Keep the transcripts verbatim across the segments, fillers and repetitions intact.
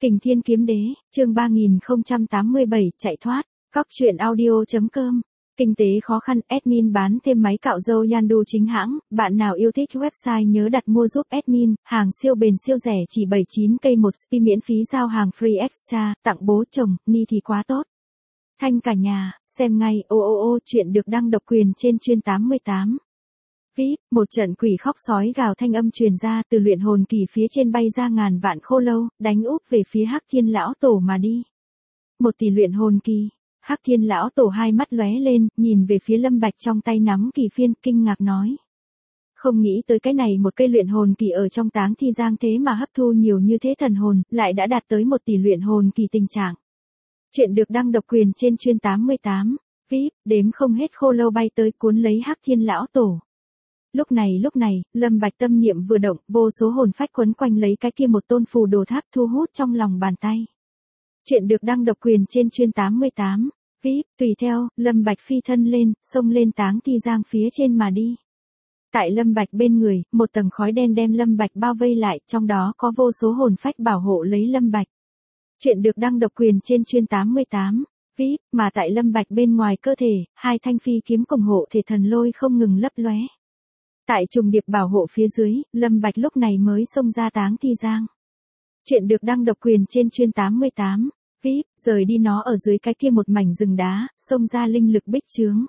Kình Thiên Kiếm Đế, chương ba nghìn không trăm tám mươi bảy, chạy thoát, Cóc Truyện Audio chấm com. Kinh tế khó khăn, admin bán thêm máy cạo râu Yandu chính hãng, bạn nào yêu thích website nhớ đặt mua giúp admin, hàng siêu bền siêu rẻ chỉ bảy mươi chín k một spi miễn phí giao hàng free extra, tặng bố chồng, ni thì quá tốt. Thanh cả nhà, xem ngay, ô ô ô, chuyện được đăng độc quyền trên chuyên tám mươi tám. vê i pê, một trận quỷ khóc sói gào thanh âm truyền ra từ luyện hồn kỳ phía trên bay ra ngàn vạn khô lâu, đánh úp về phía Hắc Thiên lão tổ mà đi. Một tỷ luyện hồn kỳ. Hắc Thiên lão tổ hai mắt lóe lên, nhìn về phía Lâm Bạch trong tay nắm kỳ phiên, kinh ngạc nói: "Không nghĩ tới cái này một cây luyện hồn kỳ ở trong Táng Thi Giang thế mà hấp thu nhiều như thế thần hồn, lại đã đạt tới một tỷ luyện hồn kỳ tình trạng." Chuyện được đăng độc quyền trên chuyên tám mươi tám. vê i pê, đếm không hết khô lâu bay tới cuốn lấy Hắc Thiên lão tổ. Lúc này lúc này, Lâm Bạch tâm niệm vừa động, vô số hồn phách quấn quanh lấy cái kia một tôn phù đồ tháp thu hút trong lòng bàn tay. Chuyện được đăng độc quyền trên chuyên tám mươi tám. vê i pê, tùy theo, Lâm Bạch phi thân lên, xông lên Táng Thi Giang phía trên mà đi. Tại Lâm Bạch bên người, một tầng khói đen đem Lâm Bạch bao vây lại, trong đó có vô số hồn phách bảo hộ lấy Lâm Bạch. Chuyện được đăng độc quyền trên chuyên tám mươi tám. vê i pê, mà tại Lâm Bạch bên ngoài cơ thể, hai thanh phi kiếm cùng hộ thể thần lôi không ngừng lấp lóe. Tại trùng điệp bảo hộ phía dưới, Lâm Bạch lúc này mới xông ra Táng Thi Giang. Chuyện được đăng độc quyền trên chuyên tám mươi tám. vê i pê, rời đi nó ở dưới cái kia một mảnh rừng đá, xông ra linh lực bích chướng.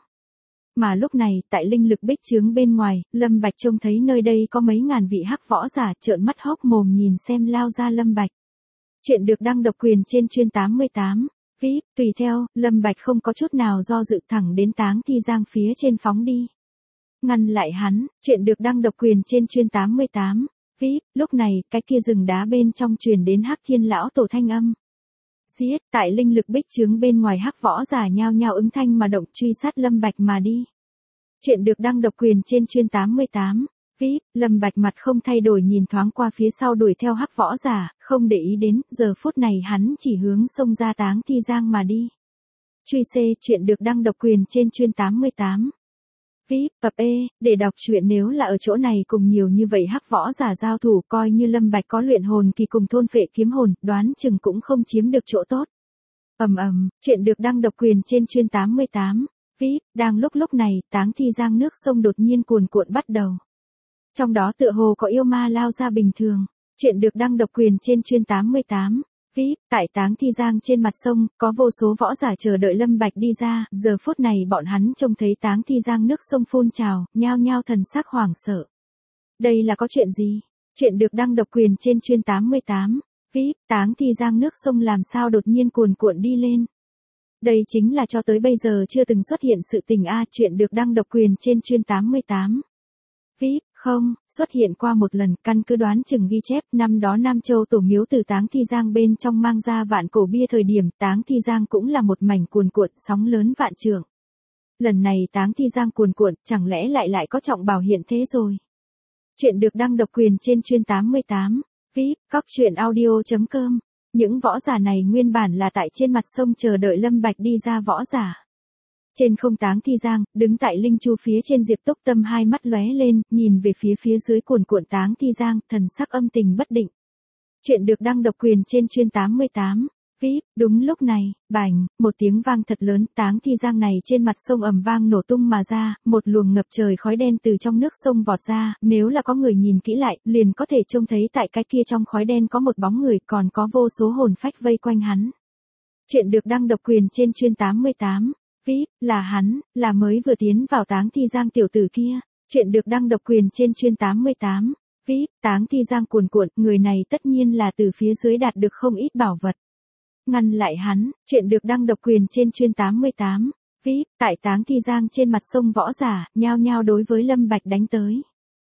Mà lúc này, tại linh lực bích chướng bên ngoài, Lâm Bạch trông thấy nơi đây có mấy ngàn vị hắc võ giả trợn mắt hốc mồm nhìn xem lao ra Lâm Bạch. Chuyện được đăng độc quyền trên chuyên tám mươi tám. vê i pê, tùy theo, Lâm Bạch không có chút nào do dự thẳng đến Táng Thi Giang phía trên phóng đi. Ngăn lại hắn, chuyện được đăng độc quyền trên chuyên tám mươi tám. vê i pê, lúc này, cái kia rừng đá bên trong truyền đến Hắc Thiên lão tổ thanh âm. Giết, tại linh lực bích chướng bên ngoài hắc võ giả nhao nhao ứng thanh mà động truy sát Lâm Bạch mà đi. Chuyện được đăng độc quyền trên chuyên tám mươi tám. vê i pê, Lâm Bạch mặt không thay đổi nhìn thoáng qua phía sau đuổi theo hắc võ giả, không để ý đến, giờ phút này hắn chỉ hướng xông ra Táng Thi Giang mà đi. Truy C, chuyện được đăng độc quyền trên chuyên tám mươi tám. vê i pê, bập e, để đọc truyện nếu là ở chỗ này cùng nhiều như vậy hắc võ giả giao thủ coi như Lâm Bạch có luyện hồn kỳ cùng thôn phệ kiếm hồn, đoán chừng cũng không chiếm được chỗ tốt. Ầm ầm, chuyện được đăng độc quyền trên chuyên tám mươi tám. vê i pê, đang lúc lúc này, Táng Thi Giang nước sông đột nhiên cuồn cuộn bắt đầu. Trong đó tựa hồ có yêu ma lao ra bình thường. Chuyện được đăng độc quyền trên chuyên tám mươi tám. vê i pê, tại Táng Thi Giang trên mặt sông, có vô số võ giả chờ đợi Lâm Bạch đi ra, giờ phút này bọn hắn trông thấy Táng Thi Giang nước sông phun trào, nhao nhao thần sắc hoảng sợ. Đây là có chuyện gì? Chuyện được đăng độc quyền trên chuyên tám mươi tám. vê i pê, Táng Thi Giang nước sông làm sao đột nhiên cuồn cuộn đi lên? Đây chính là cho tới bây giờ chưa từng xuất hiện sự tình a, chuyện được đăng độc quyền trên chuyên tám mươi tám. vê i pê, không, xuất hiện qua một lần, căn cứ đoán chừng ghi chép, năm đó Nam Châu tổ miếu từ Táng Thi Giang bên trong mang ra vạn cổ bia thời điểm, Táng Thi Giang cũng là một mảnh cuồn cuộn, sóng lớn vạn trượng. Lần này Táng Thi Giang cuồn cuộn, chẳng lẽ lại lại có trọng bảo hiện thế rồi? Chuyện được đăng độc quyền trên chuyên tám mươi tám. vê i pê, Cóc Truyện Audio chấm com. Những võ giả này nguyên bản là tại trên mặt sông chờ đợi Lâm Bạch đi ra võ giả. Trên không Táng Thi Giang, đứng tại linh chu phía trên Diệp Túc Tâm hai mắt lóe lên, nhìn về phía phía dưới cuồn cuộn Táng Thi Giang, thần sắc âm tình bất định. Chuyện được đăng độc quyền trên chuyên tám mươi tám. vê i pê, đúng lúc này, bành, một tiếng vang thật lớn, Táng Thi Giang này trên mặt sông ầm vang nổ tung mà ra, một luồng ngập trời khói đen từ trong nước sông vọt ra, nếu là có người nhìn kỹ lại, liền có thể trông thấy tại cái kia trong khói đen có một bóng người, còn có vô số hồn phách vây quanh hắn. Chuyện được đăng độc quyền trên chuyên tám mươi tám. vê i pê, là hắn, là mới vừa tiến vào Táng Thi Giang tiểu tử kia. Chuyện được đăng độc quyền trên chuyên tám mươi tám. vê i pê, Táng Thi Giang cuồn cuộn, người này tất nhiên là từ phía dưới đạt được không ít bảo vật. Ngăn lại hắn, chuyện được đăng độc quyền trên chuyên tám mươi tám. vê i pê, tại Táng Thi Giang trên mặt sông võ giả, nhao nhao đối với Lâm Bạch đánh tới.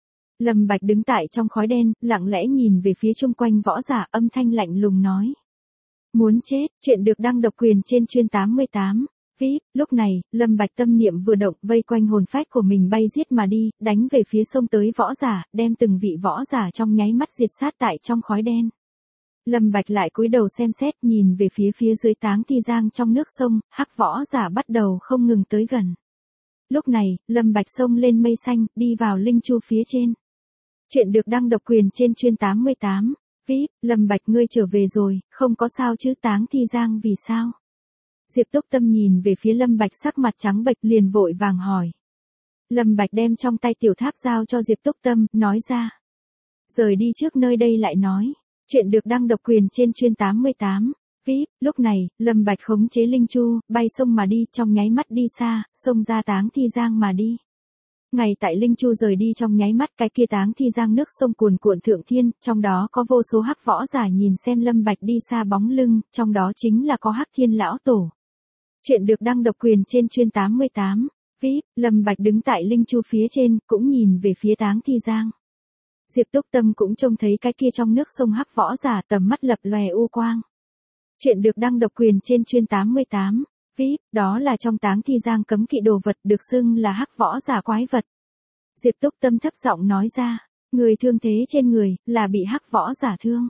Lâm Bạch đứng tại trong khói đen, lặng lẽ nhìn về phía chung quanh võ giả, âm thanh lạnh lùng nói: "Muốn chết." Chuyện được đăng độc quyền trên chuyên tám mươi tám. vê i pê, lúc này, Lâm Bạch tâm niệm vừa động, vây quanh hồn phách của mình bay giết mà đi, đánh về phía sông tới võ giả, đem từng vị võ giả trong nháy mắt diệt sát tại trong khói đen. Lâm Bạch lại cúi đầu xem xét, nhìn về phía phía dưới Táng Thi Giang trong nước sông, hắc võ giả bắt đầu không ngừng tới gần. Lúc này, Lâm Bạch xông lên mây xanh, đi vào linh chu phía trên. Chuyện được đăng độc quyền trên chuyên tám mươi tám. vê vê i pê, Lâm Bạch ngươi trở về rồi, không có sao chứ? Táng Thi Giang vì sao? Diệp Túc Tâm nhìn về phía Lâm Bạch sắc mặt trắng bệch liền vội vàng hỏi. Lâm Bạch đem trong tay tiểu tháp giao cho Diệp Túc Tâm, nói ra. Rời đi trước nơi đây lại nói. Chuyện được đăng độc quyền trên chuyên tám mươi tám. vê i pê, lúc này, Lâm Bạch khống chế Linh Chu, bay sông mà đi, trong nháy mắt đi xa, sông ra Táng Thi Giang mà đi. Ngày tại Linh Chu rời đi trong nháy mắt, cái kia Táng Thi Giang nước sông cuồn cuộn thượng thiên, trong đó có vô số hắc võ giả nhìn xem Lâm Bạch đi xa bóng lưng, trong đó chính là có Hắc Thiên lão tổ. Chuyện được đăng độc quyền trên chuyên tám mươi tám. vê i pê, Lâm Bạch đứng tại Linh Chu phía trên, cũng nhìn về phía Táng Thi Giang. Diệp Túc Tâm cũng trông thấy cái kia trong nước sông hắc võ giả tầm mắt lập lòe u quang. Chuyện được đăng độc quyền trên chuyên tám mươi tám. vê i pê, đó là trong Táng Thi Giang cấm kỵ đồ vật được xưng là hắc võ giả quái vật. Diệp Túc Tâm thấp giọng nói ra, người thương thế trên người, là bị hắc võ giả thương.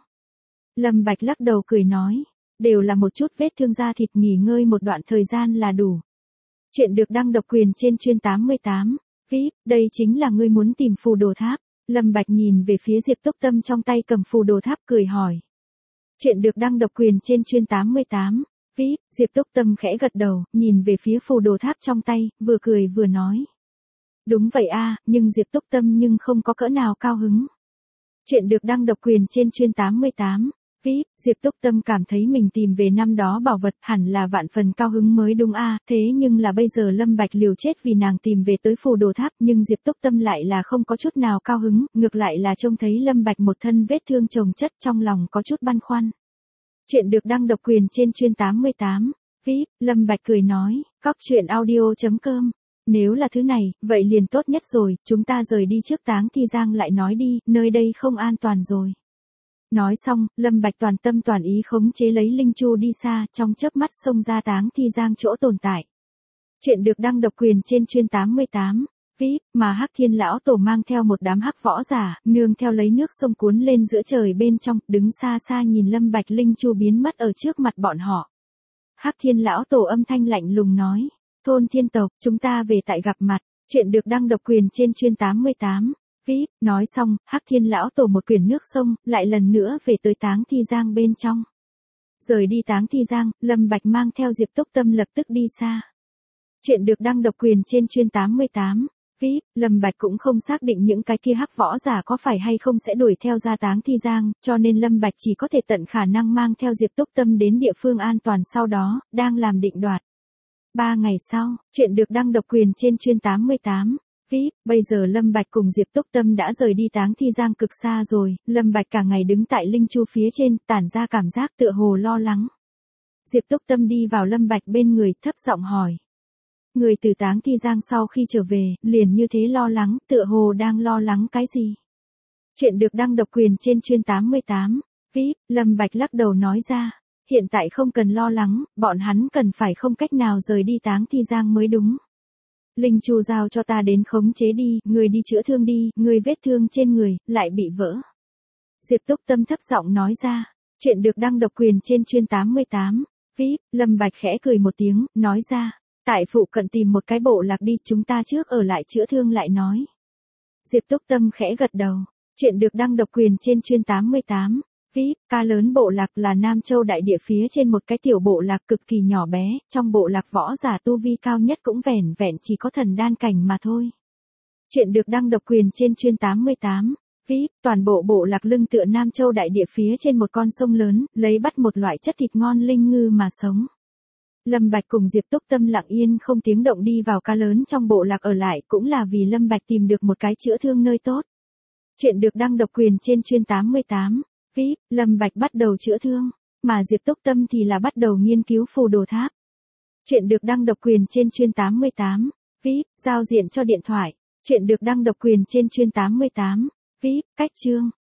Lâm Bạch lắc đầu cười nói, đều là một chút vết thương da thịt, nghỉ ngơi một đoạn thời gian là đủ. Chuyện được đăng độc quyền trên chuyên tám mươi tám. vê i pê, đây chính là ngươi muốn tìm phù đồ tháp. Lâm Bạch nhìn về phía Diệp Túc Tâm trong tay cầm phù đồ tháp cười hỏi. Chuyện được đăng độc quyền trên chuyên tám mươi tám. vê i pê, Diệp Túc Tâm khẽ gật đầu, nhìn về phía phù đồ tháp trong tay, vừa cười vừa nói. Đúng vậy a, nhưng Diệp Túc Tâm nhưng không có cỡ nào cao hứng. Chuyện được đăng độc quyền trên chuyên tám mươi tám. vê i pê, Diệp Túc Tâm cảm thấy mình tìm về năm đó bảo vật hẳn là vạn phần cao hứng mới đúng a, thế nhưng là bây giờ Lâm Bạch liều chết vì nàng tìm về tới phù đồ tháp, nhưng Diệp Túc Tâm lại là không có chút nào cao hứng, ngược lại là trông thấy Lâm Bạch một thân vết thương chồng chất, trong lòng có chút băn khoăn. Chuyện được đăng độc quyền trên chuyên tám mươi tám. vê i pê, Lâm Bạch cười nói, cóc truyện audio chấm com. Nếu là thứ này, vậy liền tốt nhất rồi, chúng ta rời đi trước Táng Thi Giang lại nói đi, nơi đây không an toàn rồi. Nói xong, Lâm Bạch toàn tâm toàn ý khống chế lấy Linh Chu đi xa, trong chớp mắt xông ra Táng Thi Giang chỗ tồn tại. Chuyện được đăng độc quyền trên chuyên tám mươi tám. vê i pê, mà Hắc Thiên lão tổ mang theo một đám hắc võ giả, nương theo lấy nước sông cuốn lên giữa trời bên trong, đứng xa xa nhìn Lâm Bạch Linh Chu biến mất ở trước mặt bọn họ. Hắc Thiên lão tổ âm thanh lạnh lùng nói, thôn thiên tộc, chúng ta về tại gặp mặt. Chuyện được đăng độc quyền trên chuyên tám mươi tám. vê i pê, nói xong, Hắc Thiên lão tổ một quyển nước sông, lại lần nữa về tới Táng Thi Giang bên trong. Rời đi Táng Thi Giang, Lâm Bạch mang theo Diệp Túc Tâm lập tức đi xa. Chuyện được đăng độc quyền trên chuyên tám mươi tám. vê i pê, Lâm Bạch cũng không xác định những cái kia hắc võ giả có phải hay không sẽ đuổi theo ra Táng Thi Giang, cho nên Lâm Bạch chỉ có thể tận khả năng mang theo Diệp Túc Tâm đến địa phương an toàn, sau đó, đang làm định đoạt. Ba ngày sau, chuyện được đăng độc quyền trên chuyên tám mươi tám. vê i pê, bây giờ Lâm Bạch cùng Diệp Túc Tâm đã rời đi Táng Thi Giang cực xa rồi, Lâm Bạch cả ngày đứng tại Linh Chu phía trên, tản ra cảm giác tựa hồ lo lắng. Diệp Túc Tâm đi vào Lâm Bạch bên người, thấp giọng hỏi. Người từ Táng Thi Giang sau khi trở về, liền như thế lo lắng, tựa hồ đang lo lắng cái gì? Chuyện được đăng độc quyền trên chuyên tám mươi tám. vê i pê, Lâm Bạch lắc đầu nói ra. Hiện tại không cần lo lắng, bọn hắn cần phải không cách nào rời đi Táng Thi Giang mới đúng. Linh Chu giao cho ta đến khống chế đi, người đi chữa thương đi, người vết thương trên người, lại bị vỡ. Diệp Túc Tâm thấp giọng nói ra. Chuyện được đăng độc quyền trên chuyên tám mươi tám. vê i pê, Lâm Bạch khẽ cười một tiếng, nói ra. Tại phụ cận tìm một cái bộ lạc đi, chúng ta trước ở lại chữa thương lại nói. Diệp Túc Tâm khẽ gật đầu. Chuyện được đăng độc quyền trên chuyên tám mươi tám. vê i pê, ca lớn bộ lạc là Nam Châu đại địa phía trên một cái tiểu bộ lạc cực kỳ nhỏ bé, trong bộ lạc võ giả tu vi cao nhất cũng vẻn vẹn chỉ có thần đan cảnh mà thôi. Chuyện được đăng độc quyền trên chuyên tám mươi tám. vê i pê, toàn bộ bộ lạc lưng tựa Nam Châu đại địa phía trên một con sông lớn, lấy bắt một loại chất thịt ngon linh ngư mà sống. Lâm Bạch cùng Diệp Túc Tâm lặng yên không tiếng động đi vào ca lớn trong bộ lạc ở lại, cũng là vì Lâm Bạch tìm được một cái chữa thương nơi tốt. Chuyện được đăng độc quyền trên chuyên tám mươi tám. vê i pê, Lâm Bạch bắt đầu chữa thương, mà Diệp Túc Tâm thì là bắt đầu nghiên cứu phù đồ tháp. Chuyện được đăng độc quyền trên chuyên tám mươi tám. vê i pê, giao diện cho điện thoại. Chuyện được đăng độc quyền trên chuyên tám mươi tám. vê i pê, cách chương.